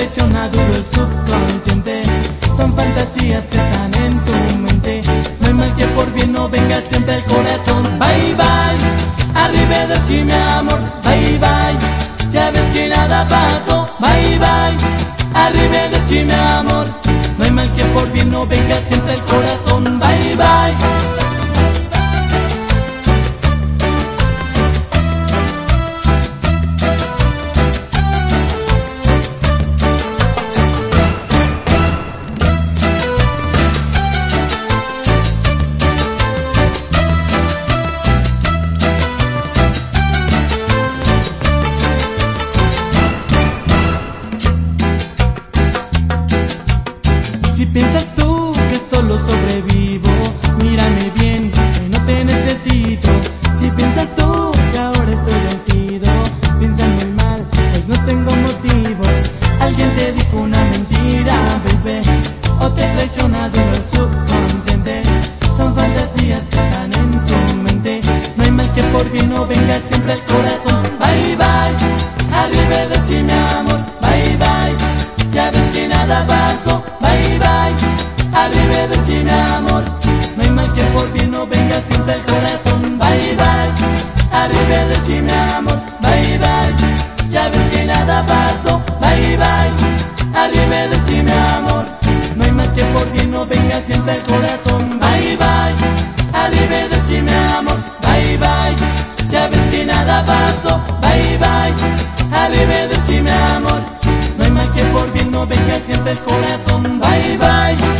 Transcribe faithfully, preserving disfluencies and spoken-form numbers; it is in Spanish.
traiciona duro el subconsciente. Son fantasías que están en tu mente. No hay mal que por bien no venga siempre el corazón. Bye bye, arrivederci mi amor. Bye bye, ya ves que nada pasó. Bye bye, arrivederci mi amor. No hay mal que por bien no venga siempre el corazón. Bye bye. Si piensas tú que solo sobrevivo, mírame bien, que no te necesito. Si piensas tú que ahora estoy vencido, piensa muy mal, pues no tengo motivos. Alguien te dijo una mentira, bebé, o te traiciona duro el subconsciente. Son fantasías que están en tu mente. No hay mal que por bien no venga siempre el corazón. Bye bye, arrivederci mi amor. Bye bye, ya ves que nada pasó. Bye bye, arrivederci mi amor. No hay mal que por bien no venga siempre el corazón. Bye bye, arrivederci mi amor. Bye bye, ya ves que nada pasó. Bye bye, arrivederci mi amor. No hay mal que por bien no venga siempre el corazón. Bye bye, arrivederci mi amor. Bye bye, ya ves que nada pasó. Bye bye, arrivederci mi amor. No hay mal que por bien no venga siempre el corazón. Bye bye.